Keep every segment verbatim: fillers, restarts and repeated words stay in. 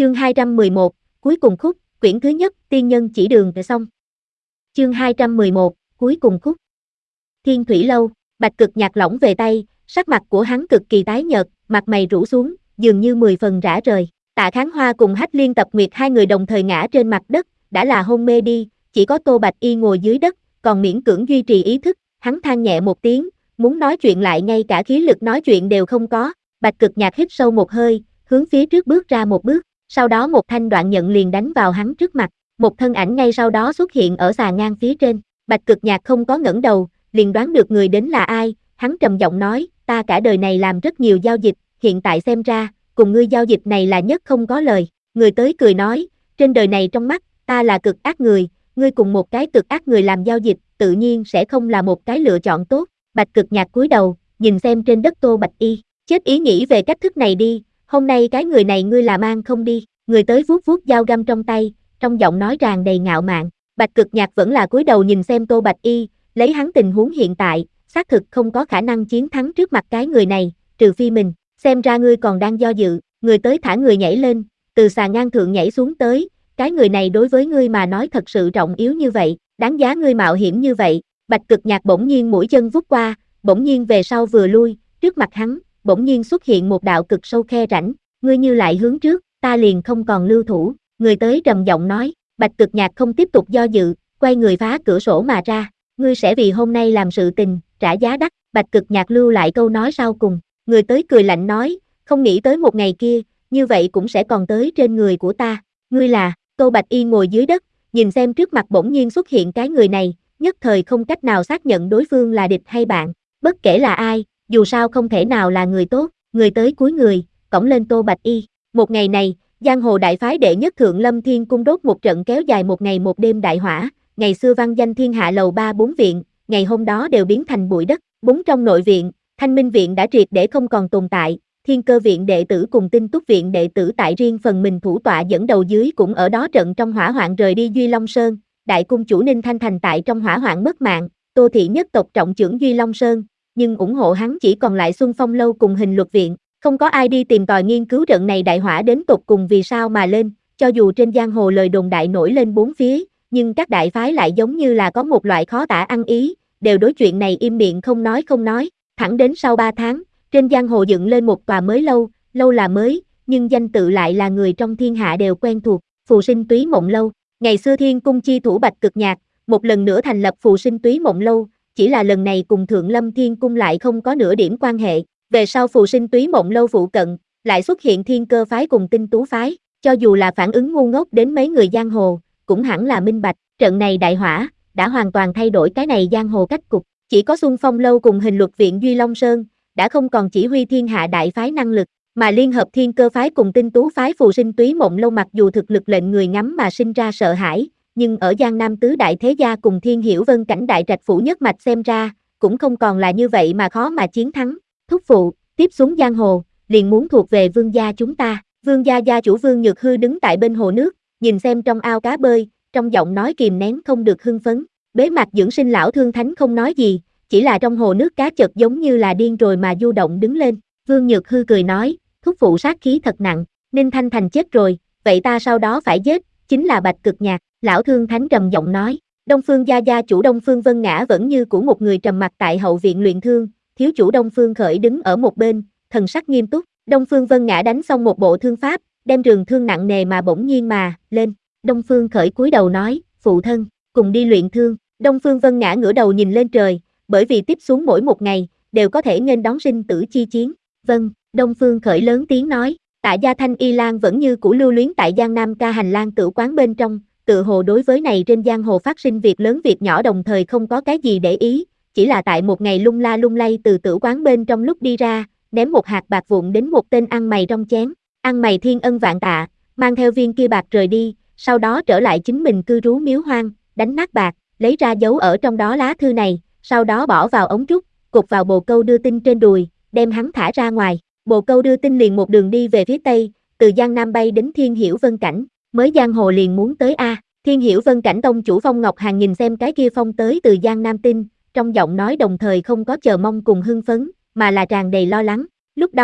Chương hai trăm mười một, cuối cùng khúc, quyển thứ nhất, tiên nhân chỉ đường về xong. Chương hai trăm mười một, cuối cùng khúc. Thiên Thủy Lâu, Bạch Cực Nhạc lỏng về tay, sắc mặt của hắn cực kỳ tái nhợt, mặt mày rũ xuống, dường như mười phần rã rời. Tạ Kháng Hoa cùng Hách Liên Tập Nguyệt hai người đồng thời ngã trên mặt đất, đã là hôn mê đi, chỉ có Tô Bạch Y ngồi dưới đất, còn miễn cưỡng duy trì ý thức, hắn than nhẹ một tiếng, muốn nói chuyện lại ngay cả khí lực nói chuyện đều không có. Bạch Cực Nhạc hít sâu một hơi, hướng phía trước bước ra một bước, sau đó một thanh đoạn nhận liền đánh vào hắn trước mặt, một thân ảnh ngay sau đó xuất hiện ở xà ngang phía trên. Bạch Cực Nhạc không có ngẩng đầu, liền đoán được người đến là ai, hắn trầm giọng nói, ta cả đời này làm rất nhiều giao dịch, hiện tại xem ra, cùng ngươi giao dịch này là nhất không có lời. Người tới cười nói, trên đời này trong mắt, ta là cực ác người, ngươi cùng một cái cực ác người làm giao dịch, tự nhiên sẽ không là một cái lựa chọn tốt. Bạch Cực Nhạc cúi đầu, nhìn xem trên đất Tô Bạch Y, chết ý nghĩ về cách thức này đi, hôm nay cái người này ngươi là mang không đi. Người tới vuốt vuốt dao găm trong tay, trong giọng nói tràn đầy ngạo mạn. Bạch Cực Nhạc vẫn là cúi đầu nhìn xem Tô Bạch Y, lấy hắn tình huống hiện tại, xác thực không có khả năng chiến thắng trước mặt cái người này, trừ phi mình. Xem ra ngươi còn đang do dự. Người tới thả người nhảy lên, từ xà ngang thượng nhảy xuống tới, cái người này đối với ngươi mà nói thật sự trọng yếu như vậy, đáng giá ngươi mạo hiểm như vậy. Bạch Cực Nhạc bỗng nhiên mũi chân vút qua, bỗng nhiên về sau vừa lui, trước mặt hắn, bỗng nhiên xuất hiện một đạo cực sâu khe rãnh, ngươi như lại hướng trước, ta liền không còn lưu thủ. Người tới trầm giọng nói. Bạch Cực Nhạc không tiếp tục do dự, quay người phá cửa sổ mà ra, ngươi sẽ vì hôm nay làm sự tình, trả giá đắt. Bạch Cực Nhạc lưu lại câu nói sau cùng. Người tới cười lạnh nói, không nghĩ tới một ngày kia, như vậy cũng sẽ còn tới trên người của ta. Ngươi là? Tô Bạch Y ngồi dưới đất, nhìn xem trước mặt bỗng nhiên xuất hiện cái người này, nhất thời không cách nào xác nhận đối phương là địch hay bạn. Bất kể là ai, dù sao không thể nào là người tốt. Người tới cúi người, cõng lên Tô Bạch Y. Một ngày này, giang hồ đại phái đệ nhất Thượng Lâm Thiên Cung đốt một trận kéo dài một ngày một đêm đại hỏa, ngày xưa vang danh thiên hạ lầu ba bốn viện, ngày hôm đó đều biến thành bụi đất. Bốn trong nội viện, Thanh Minh viện đã triệt để không còn tồn tại, Thiên Cơ viện đệ tử cùng Tinh Túc viện đệ tử tại riêng phần mình thủ tọa dẫn đầu dưới cũng ở đó trận trong hỏa hoạn rời đi Duy Long Sơn, đại cung chủ Ninh Thanh Thành tại trong hỏa hoạn mất mạng, Tô thị nhất tộc trọng trưởng Duy Long Sơn, nhưng ủng hộ hắn chỉ còn lại Xuân Phong lâu cùng Hình Luật viện. Không có ai đi tìm tòi nghiên cứu trận này đại hỏa đến tột cùng vì sao mà lên, cho dù trên giang hồ lời đồn đại nổi lên bốn phía, nhưng các đại phái lại giống như là có một loại khó tả ăn ý, đều đối chuyện này im miệng không nói không nói. Thẳng đến sau ba tháng, trên giang hồ dựng lên một tòa mới lâu, lâu là mới, nhưng danh tự lại là người trong thiên hạ đều quen thuộc, Phù Sinh Túy Mộng Lâu. Ngày xưa Thiên Cung chi thủ Bạch Cực Nhạc, một lần nữa thành lập Phù Sinh Túy Mộng Lâu, chỉ là lần này cùng Thượng Lâm Thiên Cung lại không có nửa điểm quan hệ. Về sau Phù Sinh Túy Mộng Lâu phụ cận, lại xuất hiện Thiên Cơ phái cùng Tinh Tú phái, cho dù là phản ứng ngu ngốc đến mấy người giang hồ, cũng hẳn là minh bạch, trận này đại hỏa, đã hoàn toàn thay đổi cái này giang hồ cách cục. Chỉ có Xuân Phong lâu cùng Hình Luật viện Duy Long Sơn, đã không còn chỉ huy thiên hạ đại phái năng lực, mà liên hợp Thiên Cơ phái cùng Tinh Tú phái. Phù Sinh Túy Mộng Lâu mặc dù thực lực lệnh người ngắm mà sinh ra sợ hãi, nhưng ở Giang Nam tứ đại thế gia cùng Thiên Hiểu Vân cảnh đại trạch phủ nhất mạch xem ra, cũng không còn là như vậy mà khó mà chiến thắng. Thúc phụ, tiếp xuống giang hồ, liền muốn thuộc về Vương gia chúng ta. Vương gia gia chủ Vương Nhược Hư đứng tại bên hồ nước, nhìn xem trong ao cá bơi, trong giọng nói kìm nén không được hưng phấn. Bế mạc dưỡng sinh lão Thương Thánh không nói gì, chỉ là trong hồ nước cá chợt giống như là điên rồi mà du động đứng lên. Vương Nhược Hư cười nói, thúc phụ sát khí thật nặng, Ninh Thanh Thành chết rồi, vậy ta sau đó phải giết, chính là Bạch Cực Nhạc. Lão Thương Thánh trầm giọng nói. Đông Phương gia gia chủ Đông Phương Vân Ngã vẫn như của một người trầm mặc tại hậu viện luyện thương, thiếu chủ Đông Phương Khởi đứng ở một bên, thần sắc nghiêm túc. Đông Phương Vân Ngã đánh xong một bộ thương pháp, đem trường thương nặng nề mà bỗng nhiên mà lên. Đông Phương Khởi cúi đầu nói, phụ thân, cùng đi luyện thương. Đông Phương Vân Ngã ngửa đầu nhìn lên trời, bởi vì tiếp xuống mỗi một ngày, đều có thể nghênh đón sinh tử chi chiến. Vâng, Đông Phương Khởi lớn tiếng nói. Tạ Gia Thanh Y Lan vẫn như cũ lưu luyến tại Giang Nam ca hành lang tử quán bên trong, tự hồ đối với này trên giang hồ phát sinh việc lớn việc nhỏ đồng thời không có cái gì để ý, chỉ là tại một ngày lung la lung lay từ tử quán bên trong lúc đi ra, ném một hạt bạc vụn đến một tên ăn mày trong chén. Ăn mày thiên ân vạn tạ, mang theo viên kia bạc rời đi, sau đó trở lại chính mình cư trú miếu hoang, đánh nát bạc, lấy ra dấu ở trong đó lá thư này, sau đó bỏ vào ống trúc, cột vào bồ câu đưa tin trên đùi, đem hắn thả ra ngoài. Bồ câu đưa tin liền một đường đi về phía tây, từ Giang Nam bay đến Thiên Hiểu Vân cảnh, mới giang hồ liền muốn tới a. Thiên Hiểu Vân cảnh tông chủ Phong Ngọc Hàn nhìn xem cái kia phong tới từ Giang Nam tin, trong giọng nói đồng thời không có chờ mong cùng hưng phấn, mà là tràn đầy lo lắng. Lúc đó,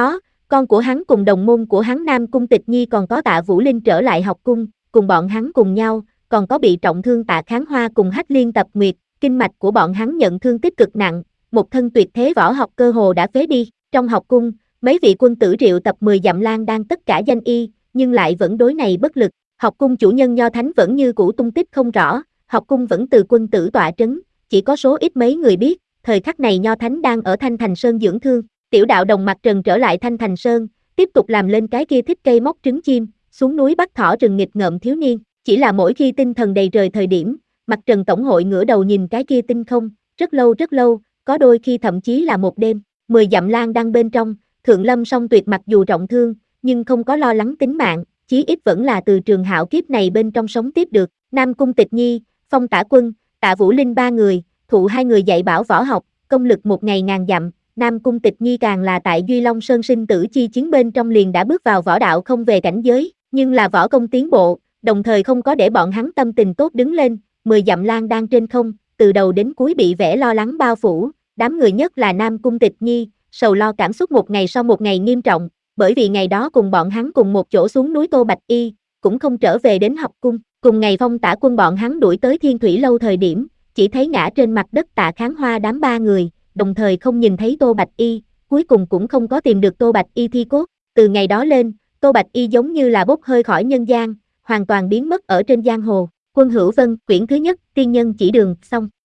Con của hắn cùng đồng môn của hắn Nam Cung Tịch Nhi còn có Tạ Vũ Linh trở lại học cung, cùng bọn hắn cùng nhau, còn có bị trọng thương Tạ Kháng Hoa cùng Hách Liên Tập Nguyệt, kinh mạch của bọn hắn nhận thương tích cực nặng, một thân tuyệt thế võ học cơ hồ đã phế đi. Trong học cung, mấy vị quân tử triệu tập mười dặm lang đang tất cả danh y, nhưng lại vẫn đối này bất lực. Học cung chủ nhân Nho Thánh vẫn như cũ tung tích không rõ, học cung vẫn từ quân tử tọa trấn, chỉ có số ít mấy người biết, thời khắc này Nho Thánh đang ở Thanh Thành Sơn dưỡng thương. Tiểu đạo đồng mặt trần trở lại Thanh Thành Sơn, tiếp tục làm lên cái kia thích cây móc trứng chim, xuống núi bắt thỏ rừng nghịch ngợm thiếu niên, chỉ là mỗi khi tinh thần đầy trời thời điểm, mặt trần tổng hội ngửa đầu nhìn cái kia tinh không, rất lâu rất lâu, có đôi khi thậm chí là một đêm. Mười dặm lang đang bên trong, Thượng Lâm Song Tuyệt mặc dù trọng thương, nhưng không có lo lắng tính mạng, chí ít vẫn là từ trường hạo kiếp này bên trong sống tiếp được. Nam Cung Tịch Nhi, Phong Tả Quân, Tạ Vũ Linh ba người, thụ hai người dạy bảo võ học, công lực một ngày ngàn dặm. Nam Cung Tịch Nhi càng là tại Duy Long Sơn sinh tử chi chiến bên trong liền đã bước vào võ đạo không về cảnh giới, nhưng là võ công tiến bộ, đồng thời không có để bọn hắn tâm tình tốt đứng lên. Mười dặm lang đang trên không, từ đầu đến cuối bị vẻ lo lắng bao phủ, đám người nhất là Nam Cung Tịch Nhi, sầu lo cảm xúc một ngày sau một ngày nghiêm trọng, bởi vì ngày đó cùng bọn hắn cùng một chỗ xuống núi Tô Bạch Y, cũng không trở về đến học cung. Cùng ngày Phong Tả Quân bọn hắn đuổi tới Thiên Thủy Lâu thời điểm, chỉ thấy ngã trên mặt đất Tạ Kháng Hoa đám ba người, đồng thời không nhìn thấy Tô Bạch Y, cuối cùng cũng không có tìm được Tô Bạch Y thi cốt. Từ ngày đó lên, Tô Bạch Y giống như là bốc hơi khỏi nhân gian, hoàn toàn biến mất ở trên giang hồ. Quân Hữu Vân, quyển thứ nhất, tiên nhân chỉ đường, xong.